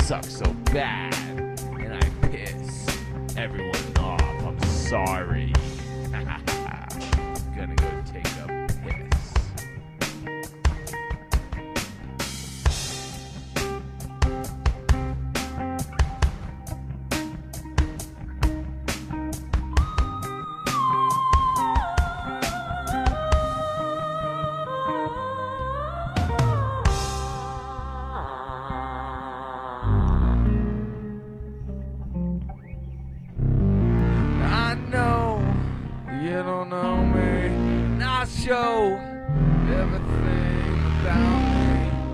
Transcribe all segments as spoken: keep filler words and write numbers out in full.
suck so bad, and I piss everyone off. I'm sorry. Gonna go take a piss. I know you don't know me, and I'll show everything about me.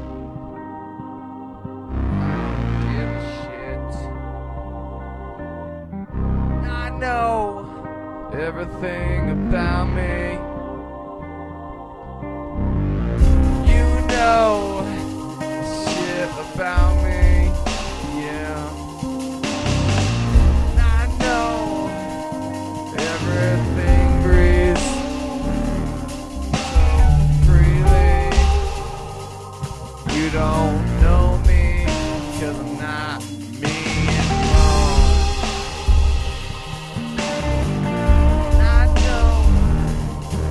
I don't give a shit. I know everything about me. You know shit about me, yeah. I know everything breathes so freely. You don't know me, 'cause I'm not me anymore. I know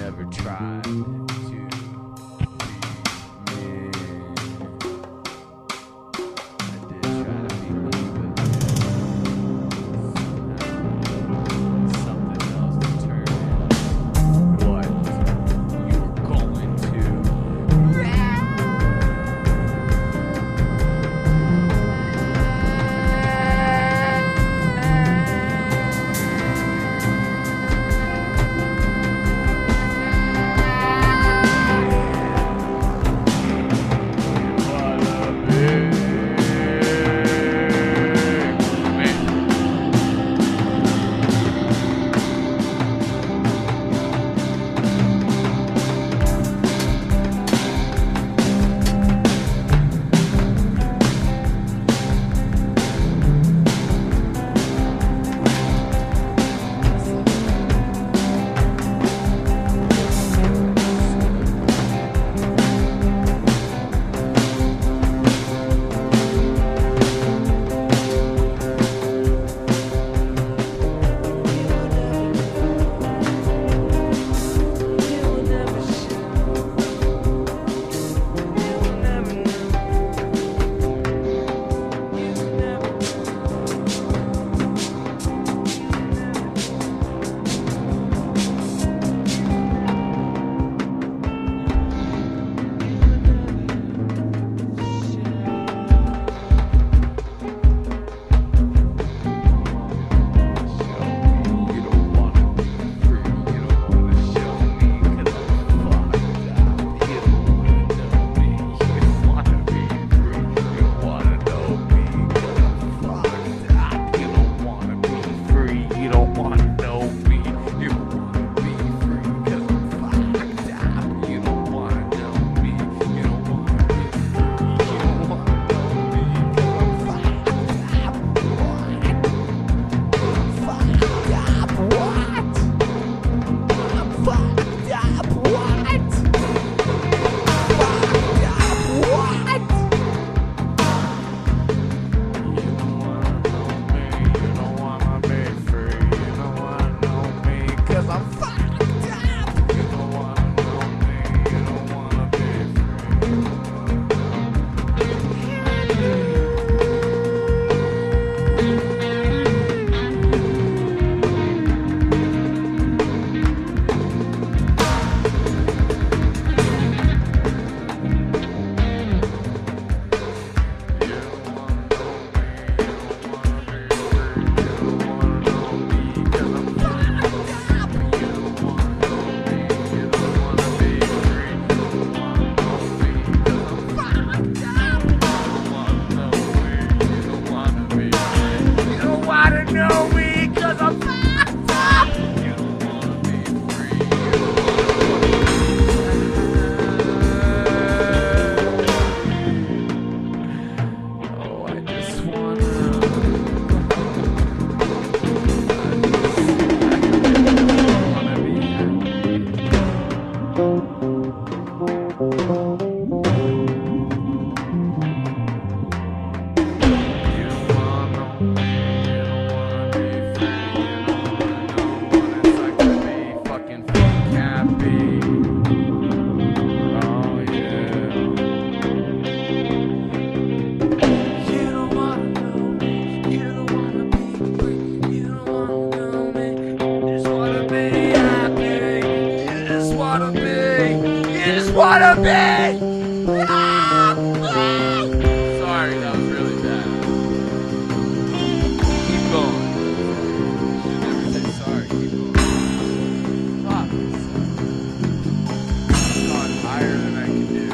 never tried to be me. I did try to be me, but somehow something else determined what you were going to. Wanna be! Ah! Ah! Sorry, that was really bad. Keep going. Should never say sorry. Keep going. Fuck. I've gone higher than I can do.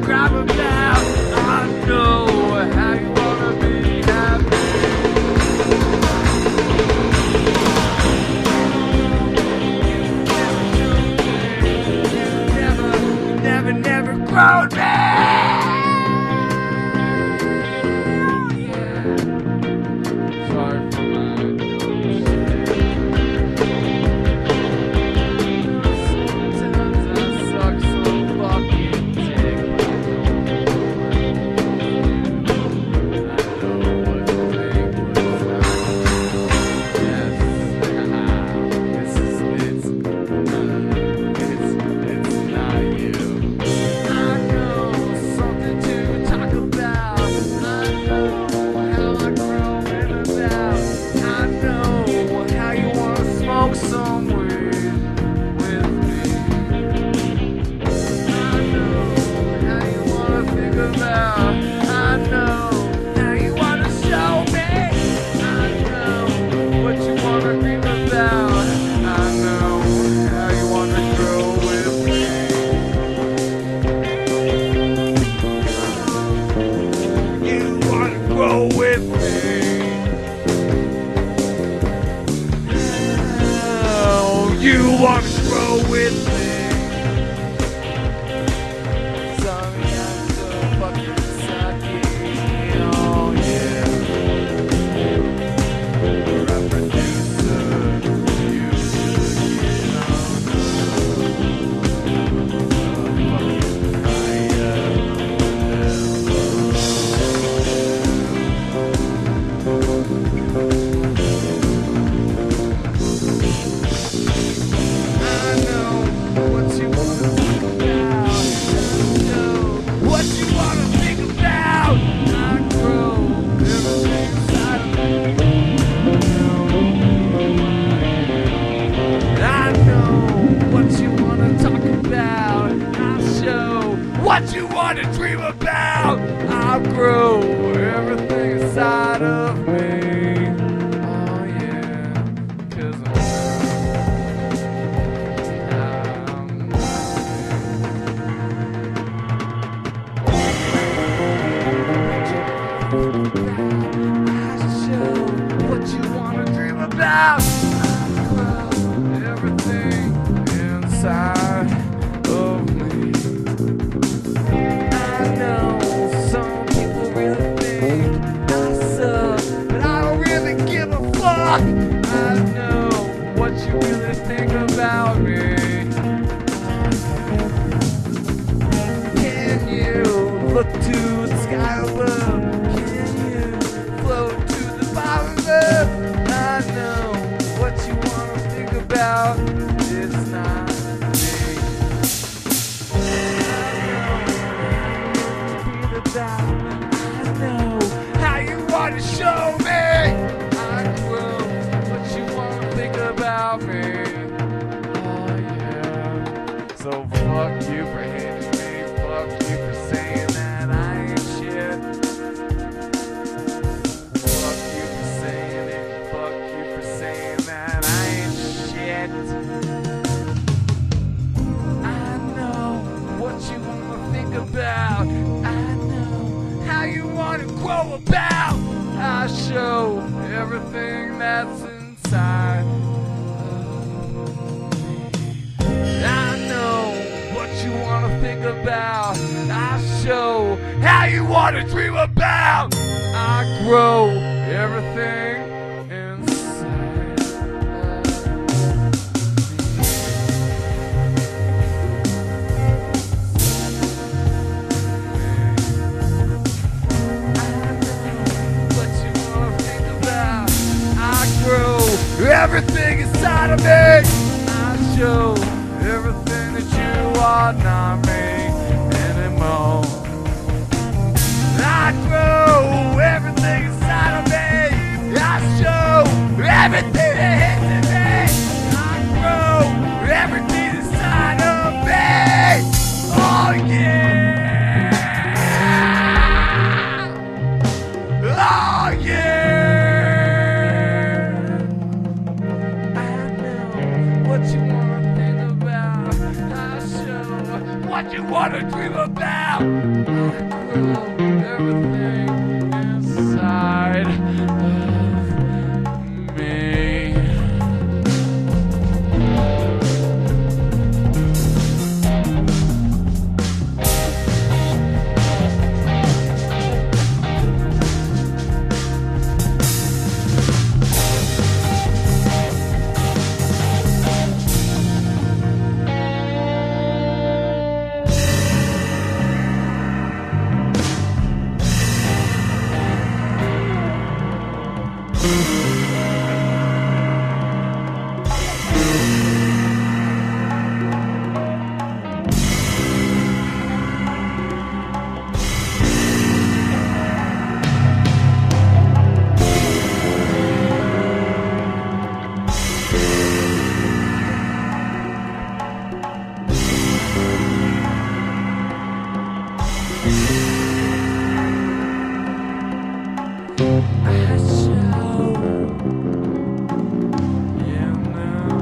crap about. I know how you wanna be happy. You never, never, never grown me. Sorry for my sometimes I suck so fucking dick. I know what to think was yes. This is it's it's it's not you. I know something to talk about. I know how I grow in about. I know how you wanna smoke some weed with me. I know how you wanna think about. I know how you wanna show me. I know what you wanna dream about. I know how you wanna grow with me. You wanna grow with me. Oh, you wanna grow with me. Sorry, I'm so fucking sucky. Oh yeah. You're a producer. You should get on. Fucking higher. I know what you wanna think about. I know what you wanna think about. I grow everything inside of me. I know what you wanna talk about. I show what you wanna dream about. I grow everything inside of me. Oh yeah, 'cause I'm what you wanna dream about. I grow everything inside of me. I know some people really think I suck, but I don't really give a fuck. I know what you really think about me. Can you look to the sky above? Can you float to the bottom of? I know what you wanna think about. It's not me. I know about. I know how you wanna show me. I grow what you wanna think about me. Oh yeah. So fuck you for hating me. Fuck you for saying that I ain't shit. Fuck you for saying it. Fuck you for saying that I ain't shit. I know what you wanna think about. I know how you wanna grow about. I show everything that's inside of me. I know what you wanna think about. I show how you wanna dream about. I grow everything inside of everything inside of me. I show everything that you are not me anymore. I grow everything inside of me. I show everything that hits me. I grow everything inside of me. Oh yeah. Oh yeah. What you wanna think about? I show what you everything inside of me. I show you know.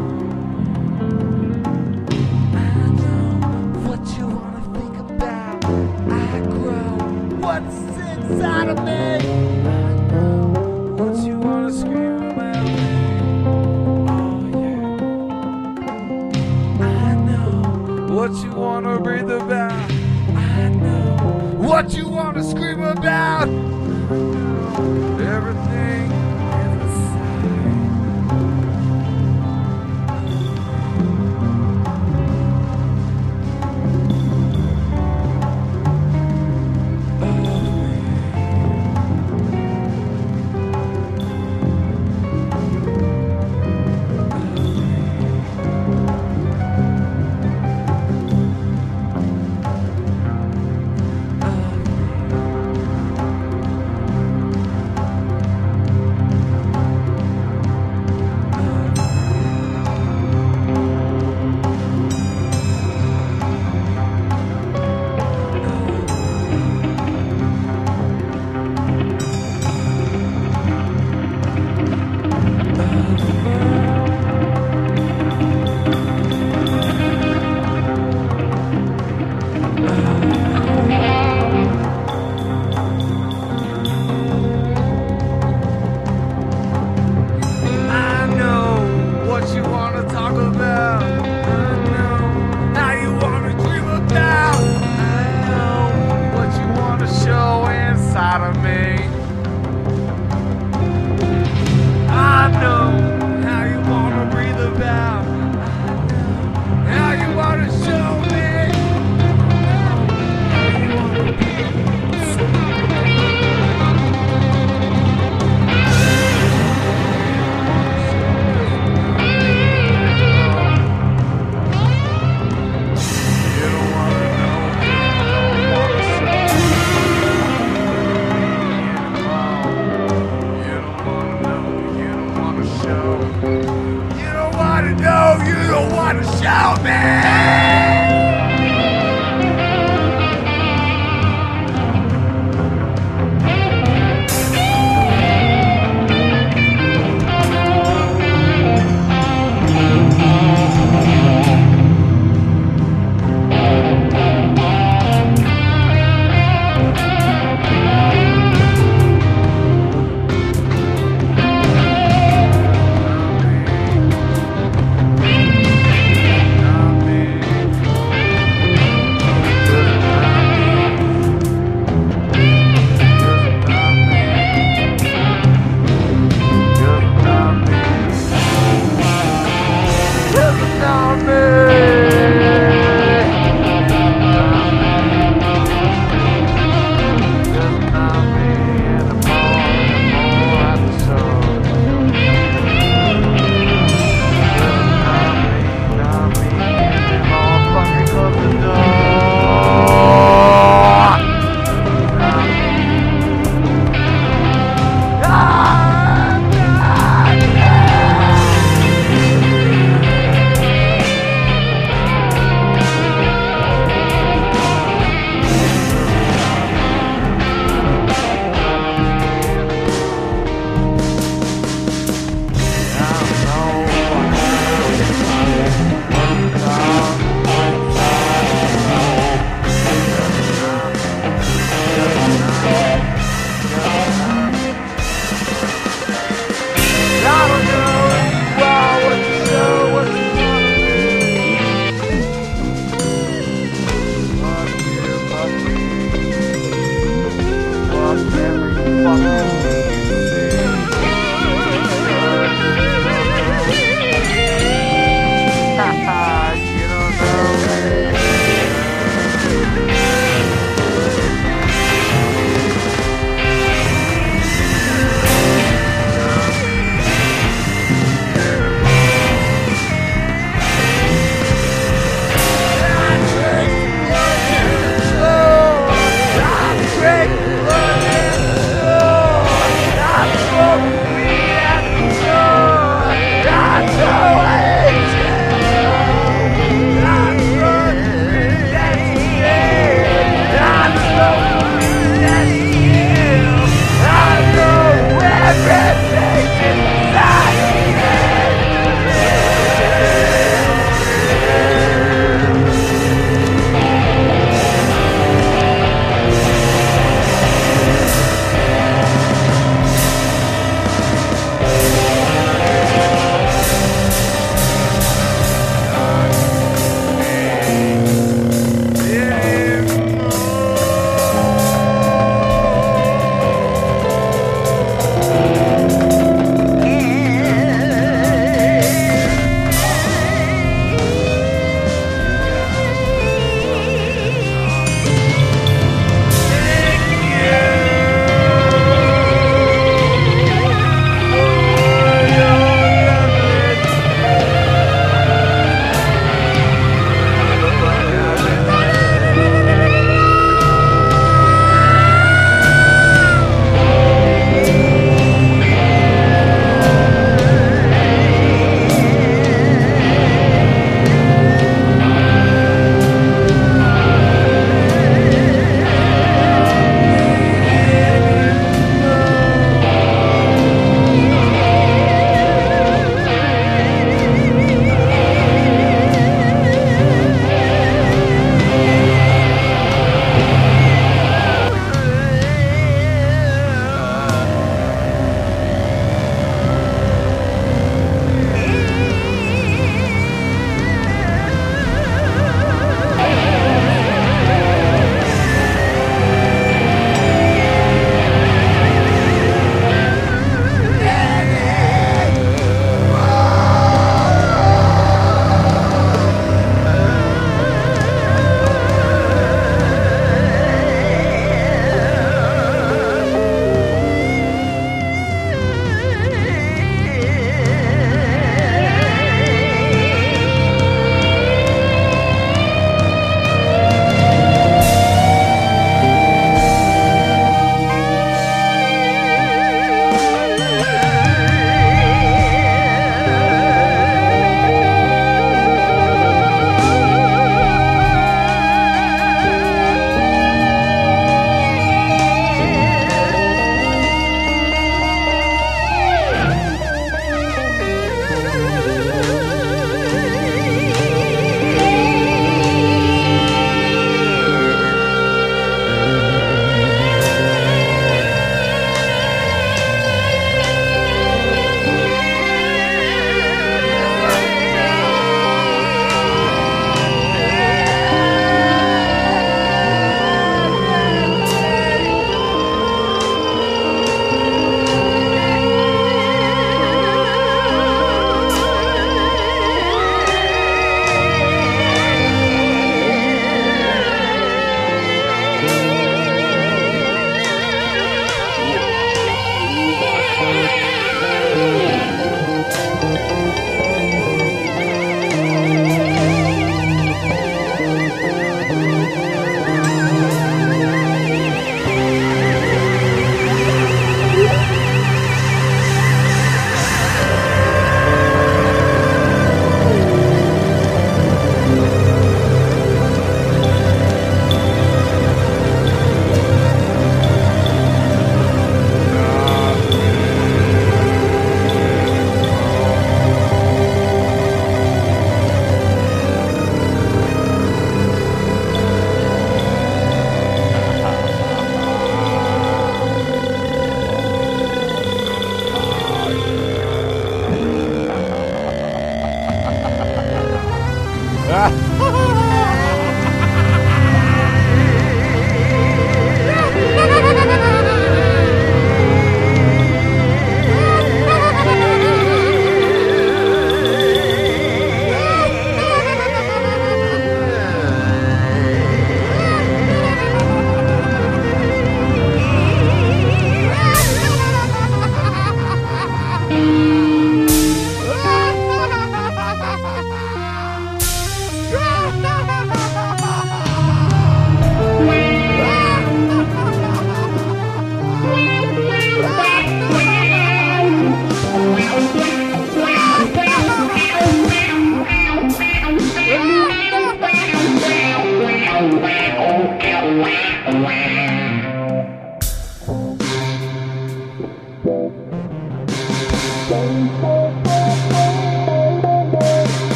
I know what you wanna think about. I grow what's inside of me. I know what you wanna scream about me. Oh yeah. I know what you wanna breathe about. I know what you wanna scream about. Everything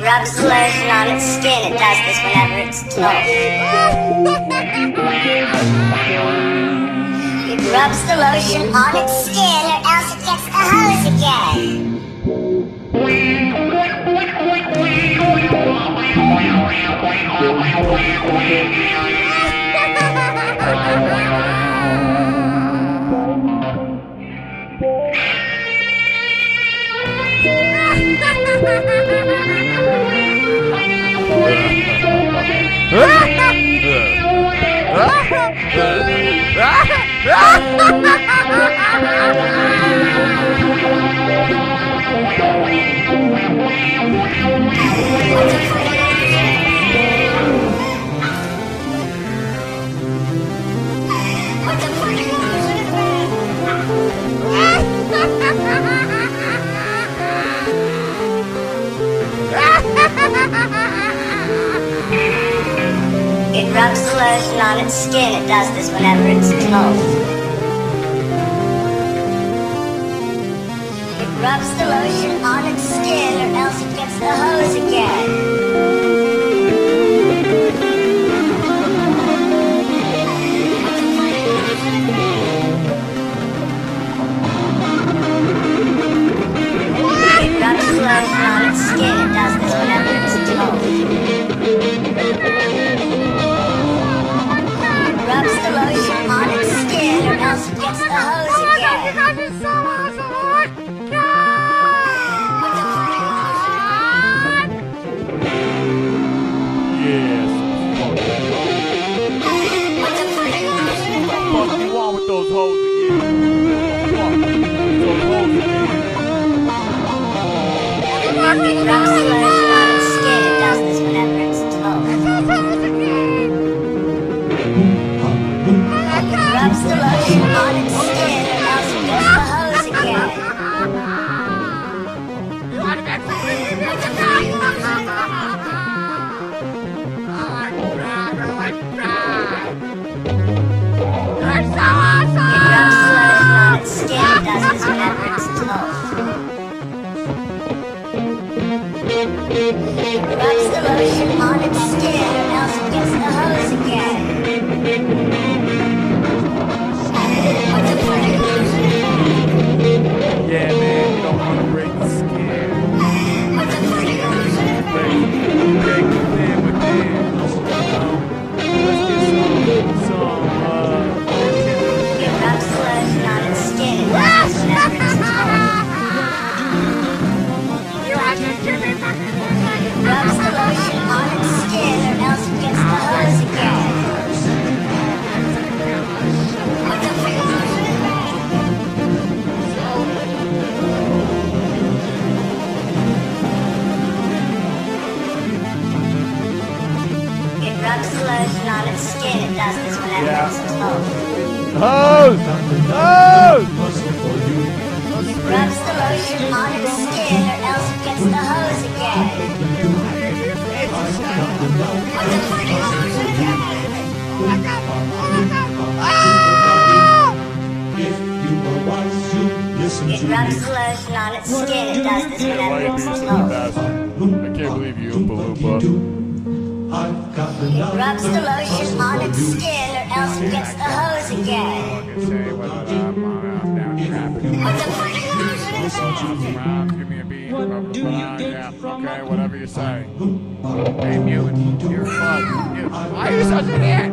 rubs the lotion on its skin. It does this whenever it's told. It rubs the lotion on its skin, or else it gets the hose again. It rubs the lotion on its skin. It does this whenever it's told. It rubs the lotion on its skin, or else it gets the hose again. It rubs the lotion on its skin. It does this whenever it's told. Rubs the lotion on its skin, or else it gets the hose again. Yes. What the fuck you want with those hoes again? What the fuck? Those hoes again. It rubs the lotion on its skin. It does this whenever it's told. Rubs the lotion on its skin, or else it gets the hose again. It rubs the lotion on its skin, it does this whenever it's told. It rubs the lotion on its skin, or else it gets the hose again. Yeah, man, you don't want to break the skin. Break, break the thin with thin. Let's get some, some, uh, It rubs the lotion on its skin, it does this whenever it's told. It rubs the lotion on its skin, or else it gets the hose again. It rubs the lotion on its skin, it does this whenever Yeah. it's told. hose! Hose! It rubs the lotion on its skin, or else it gets the hose again. It rubs the lotion on its skin, it does this Why whenever you it's being so told. fast? I can't believe you, Oompa Loompa. It rubs the lotion on its skin, or else it gets the hose again. Fucking say whether I'm on I'm down trapping. Around, give me a beat, blah, blah, blah, yeah, okay, whatever you say. Hey, mutant, you're fucked. You- Why are you such an idiot?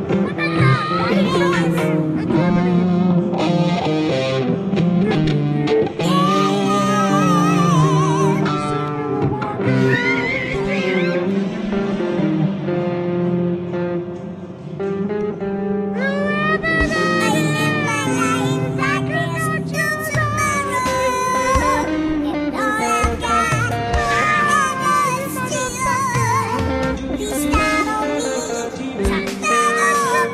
Please stop on me.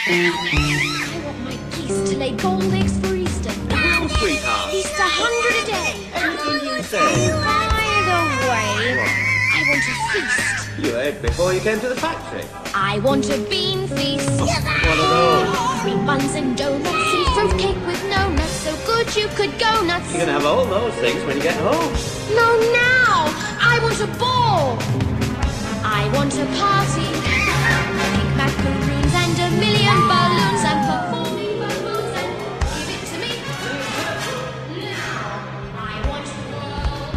I want my geese to lay gold eggs for Easter. Now, sweetheart. Easter hundred a day. Anything you say. By the way, I want a feast. You ate before you came to the factory. I want a bean feast. One of those. Three buns and donuts and fruitcake with no nuts. So good you could go nuts. You're gonna have all those things when you get home. No, now! I want a ball! I want a party. Big macaroons and a million balloons and performing balloons and give it to me. Now! I want a world.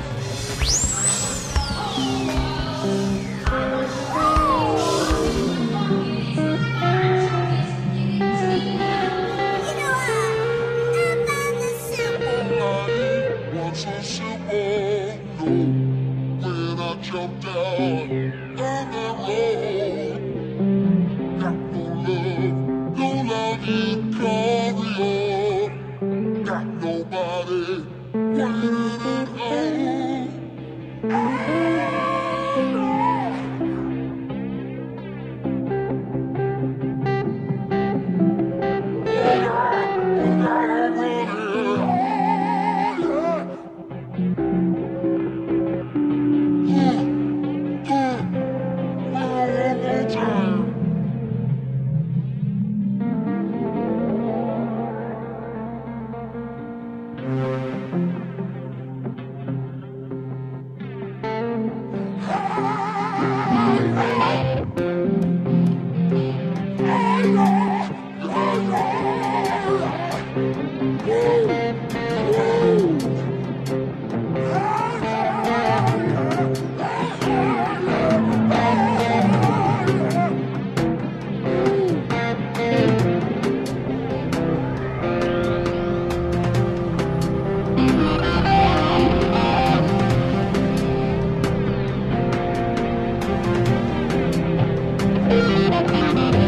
I want a world. You know what? About the simple. What's so simple? No, when I jumped down on the road, got no love, no loving carry on, got nobody waiting at home. Thank you.